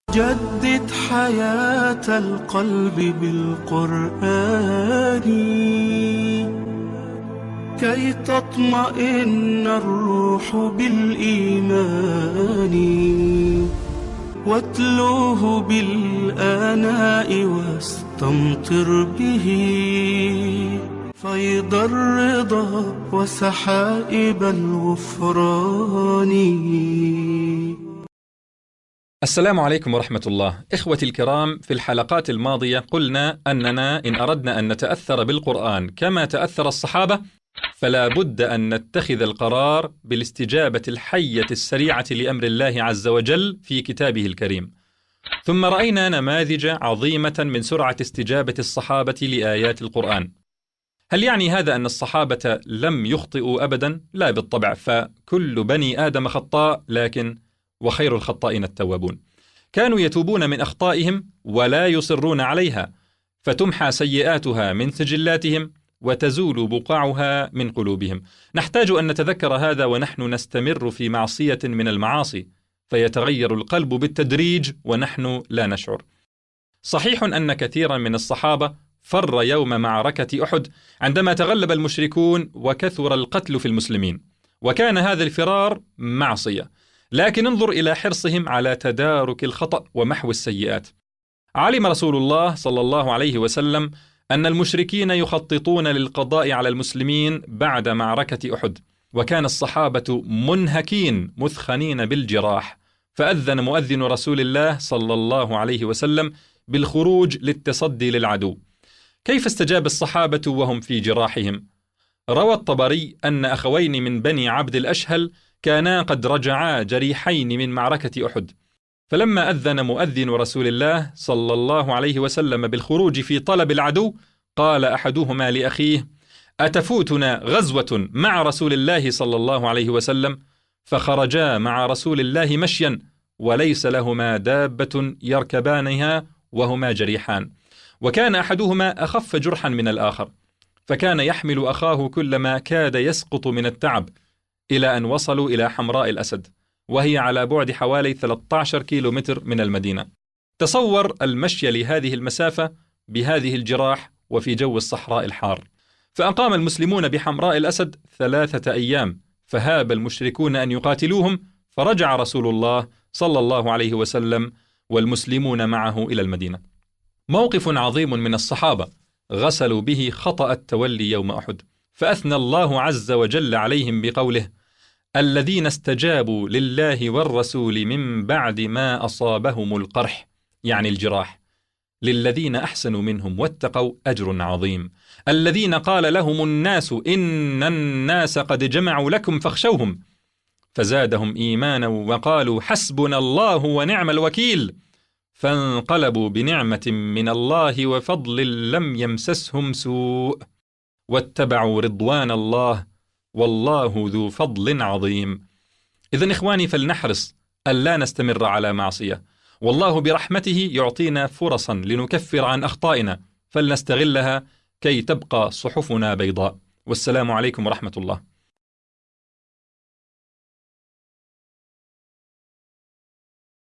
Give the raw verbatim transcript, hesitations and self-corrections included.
جدد حياة القلب بالقرآن كي تطمئن الروح بالإيمان، واتلوه بالآناء واستمطر به فيض الرضا وسحائب الغفران. السلام عليكم ورحمة الله. إخوتي الكرام، في الحلقات الماضية قلنا أننا إن أردنا أن نتأثر بالقرآن كما تأثر الصحابة فلا بد أن نتخذ القرار بالاستجابة الحية السريعة لأمر الله عز وجل في كتابه الكريم. ثم رأينا نماذج عظيمة من سرعة استجابة الصحابة لآيات القرآن. هل يعني هذا أن الصحابة لم يخطئوا أبدا؟ لا بالطبع، فكل بني آدم خطاء، لكن وخير الخطائين التوابون. كانوا يتوبون من أخطائهم ولا يصرون عليها، فتمحى سيئاتها من سجلاتهم وتزول بقعها من قلوبهم. نحتاج أن نتذكر هذا ونحن نستمر في معصية من المعاصي، فيتغير القلب بالتدريج ونحن لا نشعر. صحيح أن كثيرا من الصحابة فر يوم معركة أحد عندما تغلب المشركون وكثر القتل في المسلمين، وكان هذا الفرار معصية، لكن انظر إلى حرصهم على تدارك الخطأ ومحو السيئات. علم رسول الله صلى الله عليه وسلم أن المشركين يخططون للقضاء على المسلمين بعد معركة أحد، وكان الصحابة منهكين مثخنين بالجراح، فأذن مؤذن رسول الله صلى الله عليه وسلم بالخروج للتصدي للعدو. كيف استجاب الصحابة وهم في جراحهم؟ روى الطبري أن أخوين من بني عبد الأشهل كانا قد رجعا جريحين من معركة أحد، فلما أذن مؤذن رسول الله صلى الله عليه وسلم بالخروج في طلب العدو، قال أحدهما لأخيه: أتفوتنا غزوة مع رسول الله صلى الله عليه وسلم؟ فخرجا مع رسول الله مشيا وليس لهما دابة يركبانها وهما جريحان، وكان أحدهما أخف جرحا من الآخر، فكان يحمل أخاه كلما كاد يسقط من التعب، إلى أن وصلوا إلى حمراء الأسد، وهي على بعد حوالي ثلاثة عشر كيلو متر من المدينة. تصور المشي لهذه المسافة بهذه الجراح وفي جو الصحراء الحار. فأقام المسلمون بحمراء الأسد ثلاثة أيام، فهاب المشركون أن يقاتلوهم، فرجع رسول الله صلى الله عليه وسلم والمسلمون معه إلى المدينة. موقف عظيم من الصحابة غسلوا به خطأ التولي يوم أحد، فأثنى الله عز وجل عليهم بقوله: الذين استجابوا لله والرسول من بعد ما أصابهم القرح، يعني الجراح، للذين أحسنوا منهم واتقوا أجر عظيم. الذين قال لهم الناس إن الناس قد جمعوا لكم فاخشوهم، فزادهم إيمانا وقالوا حسبنا الله ونعم الوكيل، فانقلبوا بنعمة من الله وفضل لم يمسسهم سوء واتبعوا رضوان الله والله ذو فضل عظيم. إذن إخواني، فلنحرص ألا نستمر على معصية، والله برحمته يعطينا فرصا لنكفر عن أخطائنا، فلنستغلها كي تبقى صحفنا بيضاء. والسلام عليكم ورحمة الله.